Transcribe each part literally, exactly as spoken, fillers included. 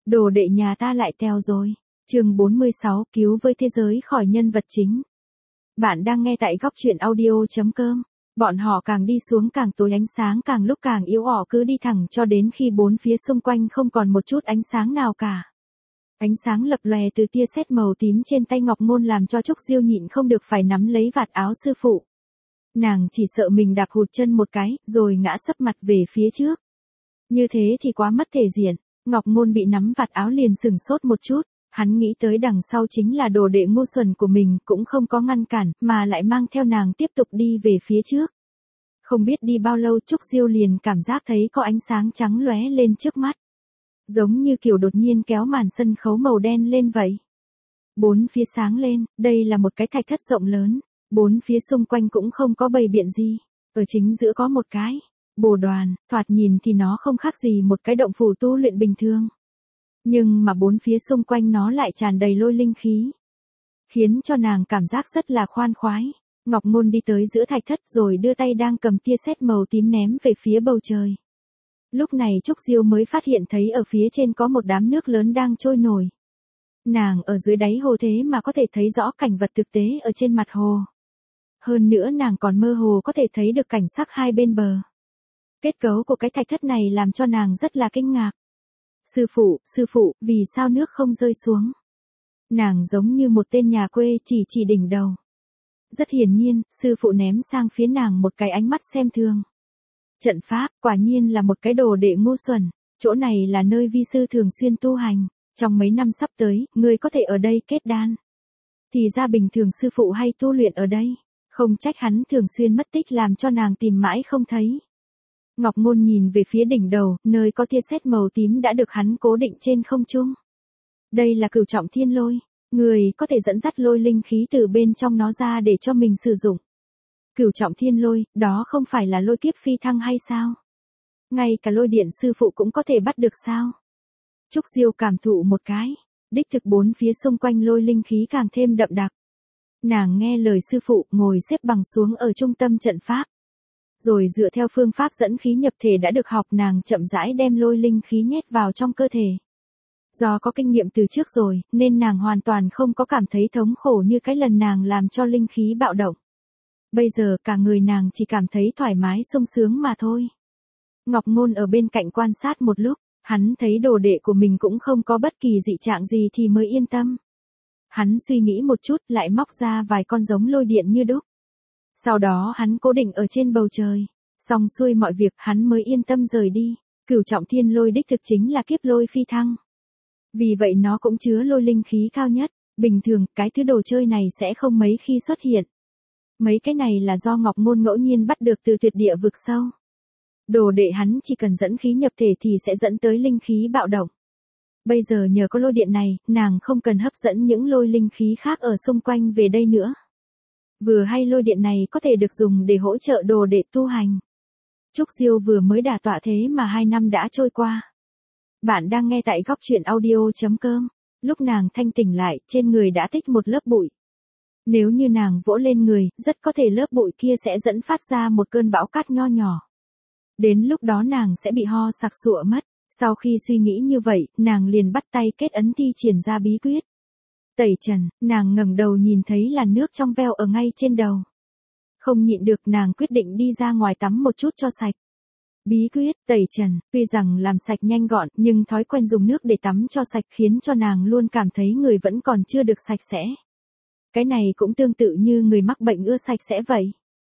Đồ đệ nhà ta lại teo rồi. Chương bốn mươi sáu, cứu với thế giới khỏi nhân vật chính. Bạn đang nghe tại góc truyện audio chấm com. Bọn họ càng đi xuống càng tối, ánh sáng càng lúc càng yếu ỏi, cứ đi thẳng cho đến khi bốn phía xung quanh không còn một chút ánh sáng nào cả. Ánh sáng lập lòe từ tia sét màu tím trên tay Ngọc Ngôn làm cho Trúc Diêu nhịn không được phải nắm lấy vạt áo sư phụ. Nàng chỉ sợ mình đạp hụt chân một cái, rồi ngã sấp mặt về phía trước. Như thế thì quá mất thể diện. Ngọc Ngôn bị nắm vạt áo liền sửng sốt một chút, hắn nghĩ tới đằng sau chính là đồ đệ ngu xuẩn của mình, cũng không có ngăn cản, mà lại mang theo nàng tiếp tục đi về phía trước. Không biết đi bao lâu Trúc Diêu liền cảm giác thấy có ánh sáng trắng lóe lên trước mắt. Giống như kiểu đột nhiên kéo màn sân khấu màu đen lên vậy. Bốn phía sáng lên, đây là một cái thạch thất rộng lớn, bốn phía xung quanh cũng không có bày biện gì, ở chính giữa có một cái bồ đoàn, thoạt nhìn thì nó không khác gì một cái động phủ tu luyện bình thường. Nhưng mà bốn phía xung quanh nó lại tràn đầy lôi linh khí, khiến cho nàng cảm giác rất là khoan khoái. Ngọc Ngôn đi tới giữa thạch thất rồi đưa tay đang cầm tia sét màu tím ném về phía bầu trời. Lúc này Trúc Diêu mới phát hiện thấy ở phía trên có một đám nước lớn đang trôi nổi. Nàng ở dưới đáy hồ thế mà có thể thấy rõ cảnh vật thực tế ở trên mặt hồ. Hơn nữa nàng còn mơ hồ có thể thấy được cảnh sắc hai bên bờ. Kết cấu của cái thạch thất này làm cho nàng rất là kinh ngạc. Sư phụ, sư phụ, vì sao nước không rơi xuống? Nàng giống như một tên nhà quê chỉ chỉ đỉnh đầu. Rất hiển nhiên, sư phụ ném sang phía nàng một cái ánh mắt xem thường. Trận pháp, quả nhiên là một cái đồ đệ ngu xuẩn, chỗ này là nơi vi sư thường xuyên tu hành, trong mấy năm sắp tới, ngươi có thể ở đây kết đan. Thì ra bình thường sư phụ hay tu luyện ở đây, không trách hắn thường xuyên mất tích làm cho nàng tìm mãi không thấy. Ngọc Ngôn nhìn về phía đỉnh đầu, nơi có tia sét màu tím đã được hắn cố định trên không trung. Đây là cửu trọng thiên lôi, người có thể dẫn dắt lôi linh khí từ bên trong nó ra để cho mình sử dụng. Cửu trọng thiên lôi, đó không phải là lôi kiếp phi thăng hay sao? Ngay cả lôi điện sư phụ cũng có thể bắt được sao? Trúc Diêu cảm thụ một cái, đích thực bốn phía xung quanh lôi linh khí càng thêm đậm đặc. Nàng nghe lời sư phụ, ngồi xếp bằng xuống ở trung tâm trận pháp. Rồi dựa theo phương pháp dẫn khí nhập thể đã được học, nàng chậm rãi đem lôi linh khí nhét vào trong cơ thể. Do có kinh nghiệm từ trước rồi, nên nàng hoàn toàn không có cảm thấy thống khổ như cái lần nàng làm cho linh khí bạo động. Bây giờ cả người nàng chỉ cảm thấy thoải mái sung sướng mà thôi. Ngọc Ngôn ở bên cạnh quan sát một lúc, hắn thấy đồ đệ của mình cũng không có bất kỳ dị trạng gì thì mới yên tâm. Hắn suy nghĩ một chút lại móc ra vài con giống lôi điện như đúc. Sau đó hắn cố định ở trên bầu trời, xong xuôi mọi việc hắn mới yên tâm rời đi. Cửu trọng thiên lôi đích thực chính là kiếp lôi phi thăng. Vì vậy nó cũng chứa lôi linh khí cao nhất, bình thường cái thứ đồ chơi này sẽ không mấy khi xuất hiện. Mấy cái này là do Ngọc Ngôn ngẫu nhiên bắt được từ tuyệt địa vực sâu. Đồ đệ hắn chỉ cần dẫn khí nhập thể thì sẽ dẫn tới linh khí bạo động. Bây giờ nhờ có lôi điện này, nàng không cần hấp dẫn những lôi linh khí khác ở xung quanh về đây nữa. Vừa hay lôi điện này có thể được dùng để hỗ trợ đồ đệ tu hành. Trúc Diêu vừa mới đả tọa thế mà hai năm đã trôi qua. Bạn đang nghe tại góc truyện audio chấm com. Lúc nàng thanh tỉnh lại, trên người đã tích một lớp bụi. Nếu như nàng vỗ lên người, rất có thể lớp bụi kia sẽ dẫn phát ra một cơn bão cát nho nhỏ. Đến lúc đó nàng sẽ bị ho sặc sụa mất. Sau khi suy nghĩ như vậy, nàng liền bắt tay kết ấn thi triển ra bí quyết. Tẩy trần, nàng ngẩng đầu nhìn thấy làn nước trong veo ở ngay trên đầu. Không nhịn được nàng quyết định đi ra ngoài tắm một chút cho sạch. Bí quyết tẩy trần, tuy rằng làm sạch nhanh gọn nhưng thói quen dùng nước để tắm cho sạch khiến cho nàng luôn cảm thấy người vẫn còn chưa được sạch sẽ. Cái này cũng tương tự như người mắc bệnh ưa sạch sẽ vậy.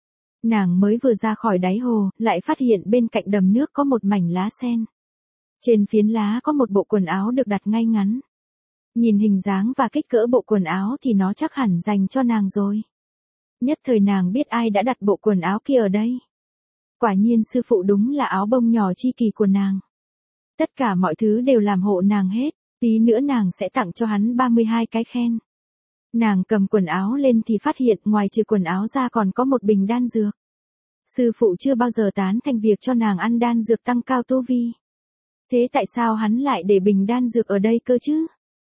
Nàng mới vừa ra khỏi đáy hồ, lại phát hiện bên cạnh đầm nước có một mảnh lá sen. Trên phiến lá có một bộ quần áo được đặt ngay ngắn. Nhìn hình dáng và kích cỡ bộ quần áo thì nó chắc hẳn dành cho nàng rồi. Nhất thời nàng biết ai đã đặt bộ quần áo kia ở đây. Quả nhiên sư phụ đúng là áo bông nhỏ chi kỳ của nàng. Tất cả mọi thứ đều làm hộ nàng hết, tí nữa nàng sẽ tặng cho hắn ba mươi hai cái khen. Nàng cầm quần áo lên thì phát hiện ngoài trừ quần áo ra còn có một bình đan dược. Sư phụ chưa bao giờ tán thành việc cho nàng ăn đan dược tăng cao tu vi. Thế tại sao hắn lại để bình đan dược ở đây cơ chứ?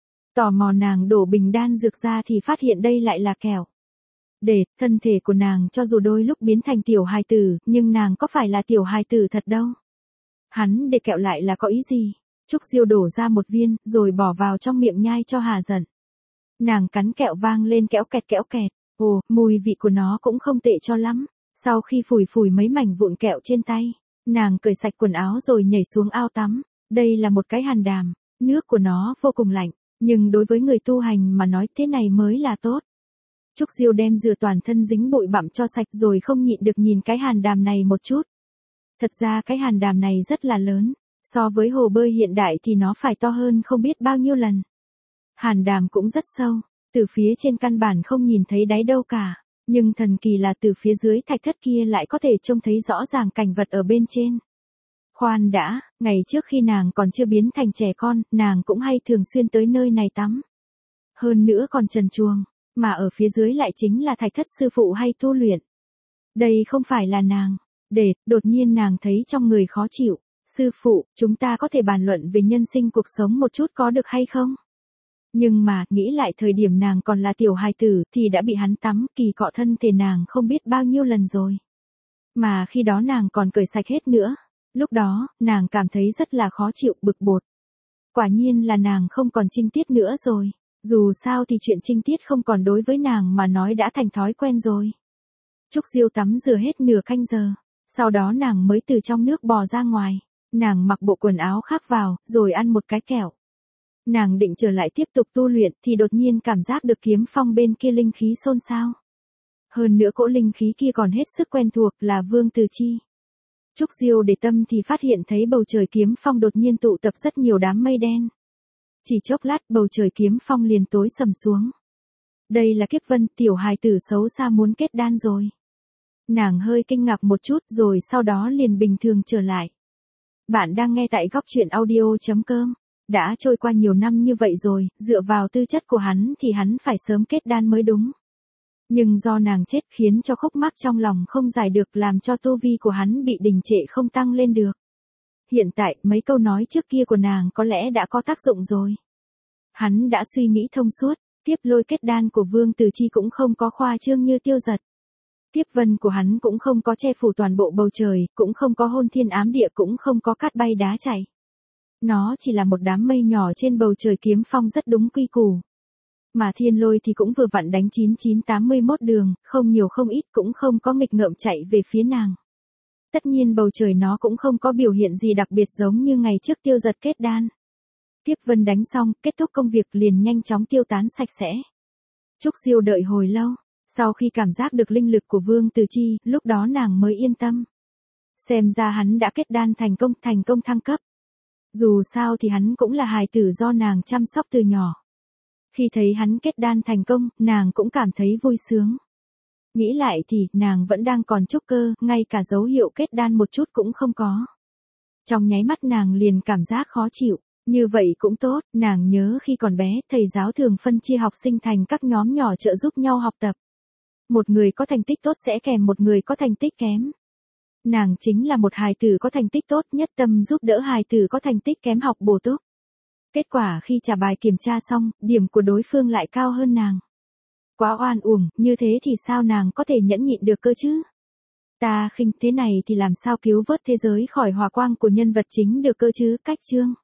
Tò mò nàng đổ bình đan dược ra thì phát hiện đây lại là kẹo. Để, thân thể của nàng cho dù đôi lúc biến thành tiểu hài tử, nhưng nàng có phải là tiểu hài tử thật đâu. Hắn để kẹo lại là có ý gì? Trúc Diêu đổ ra một viên, rồi bỏ vào trong miệng nhai cho hà giận. Nàng cắn kẹo vang lên kéo kẹt kéo kẹt, ồ, mùi vị của nó cũng không tệ cho lắm. Sau khi phủi phủi mấy mảnh vụn kẹo trên tay, nàng cởi sạch quần áo rồi nhảy xuống ao tắm. Đây là một cái hàn đàm, nước của nó vô cùng lạnh, nhưng đối với người tu hành mà nói thế này mới là tốt. Trúc Diêu đem rửa toàn thân dính bụi bặm cho sạch rồi không nhịn được nhìn cái hàn đàm này một chút. Thật ra cái hàn đàm này rất là lớn, so với hồ bơi hiện đại thì nó phải to hơn không biết bao nhiêu lần. Hàn đàm cũng rất sâu, từ phía trên căn bản không nhìn thấy đáy đâu cả, nhưng thần kỳ là từ phía dưới thạch thất kia lại có thể trông thấy rõ ràng cảnh vật ở bên trên. Khoan đã, ngày trước khi nàng còn chưa biến thành trẻ con, nàng cũng hay thường xuyên tới nơi này tắm. Hơn nữa còn trần truồng, mà ở phía dưới lại chính là thạch thất sư phụ hay tu luyện. Đây không phải là nàng. Để, đột nhiên nàng thấy trong người khó chịu. Sư phụ, chúng ta có thể bàn luận về nhân sinh cuộc sống một chút có được hay không? Nhưng mà, nghĩ lại thời điểm nàng còn là tiểu hài tử thì đã bị hắn tắm kỳ cọ thân thể nàng không biết bao nhiêu lần rồi. Mà khi đó nàng còn cởi sạch hết nữa. Lúc đó, nàng cảm thấy rất là khó chịu, bực bội. Quả nhiên là nàng không còn trinh tiết nữa rồi. Dù sao thì chuyện trinh tiết không còn đối với nàng mà nói đã thành thói quen rồi. Trúc Diêu tắm rửa hết nửa canh giờ. Sau đó nàng mới từ trong nước bò ra ngoài. Nàng mặc bộ quần áo khác vào, rồi ăn một cái kẹo. Nàng định trở lại tiếp tục tu luyện thì đột nhiên cảm giác được kiếm phong bên kia linh khí xôn xao. Hơn nữa cỗ linh khí kia còn hết sức quen thuộc là Vương Từ Chi. Trúc Diêu để tâm thì phát hiện thấy bầu trời kiếm phong đột nhiên tụ tập rất nhiều đám mây đen. Chỉ chốc lát bầu trời kiếm phong liền tối sầm xuống. Đây là Kiếp Vân, tiểu hài tử xấu xa muốn kết đan rồi. Nàng hơi kinh ngạc một chút rồi sau đó liền bình thường trở lại. Bạn đang nghe tại góc truyện audio chấm com. Đã trôi qua nhiều năm như vậy rồi, dựa vào tư chất của hắn thì hắn phải sớm kết đan mới đúng. Nhưng do nàng chết khiến cho khúc mắc trong lòng không giải được làm cho tu vi của hắn bị đình trệ không tăng lên được. Hiện tại mấy câu nói trước kia của nàng có lẽ đã có tác dụng rồi. Hắn đã suy nghĩ thông suốt, tiếp lôi kết đan của Vương Từ Chi cũng không có khoa trương như Tiêu Giật. Tiếp vân của hắn cũng không có che phủ toàn bộ bầu trời, cũng không có hôn thiên ám địa, cũng không có cát bay đá chảy. Nó chỉ là một đám mây nhỏ trên bầu trời kiếm phong rất đúng quy củ. Mà thiên lôi thì cũng vừa vặn đánh chín chín tám mươi mốt đường, không nhiều không ít, cũng không có nghịch ngợm chạy về phía nàng. Tất nhiên bầu trời nó cũng không có biểu hiện gì đặc biệt giống như ngày trước Tiêu Giật kết đan. Tiếp vân đánh xong, kết thúc công việc liền nhanh chóng tiêu tán sạch sẽ. Trúc Diêu đợi hồi lâu, sau khi cảm giác được linh lực của Vương Từ Chi, lúc đó nàng mới yên tâm. Xem ra hắn đã kết đan thành công, thành công thăng cấp. Dù sao thì hắn cũng là hài tử do nàng chăm sóc từ nhỏ. Khi thấy hắn kết đan thành công, nàng cũng cảm thấy vui sướng. Nghĩ lại thì, nàng vẫn đang còn trúc cơ, ngay cả dấu hiệu kết đan một chút cũng không có. Trong nháy mắt nàng liền cảm giác khó chịu. Như vậy cũng tốt, nàng nhớ khi còn bé, thầy giáo thường phân chia học sinh thành các nhóm nhỏ trợ giúp nhau học tập. Một người có thành tích tốt sẽ kèm một người có thành tích kém. Nàng chính là một hài tử có thành tích tốt, nhất tâm giúp đỡ hài tử có thành tích kém học bổ túc. Kết quả khi trả bài kiểm tra xong, điểm của đối phương lại cao hơn nàng. Quá oan uổng, như thế thì sao nàng có thể nhẫn nhịn được cơ chứ? Ta khinh thế này thì làm sao cứu vớt thế giới khỏi hỏa quang của nhân vật chính được cơ chứ? Cách chương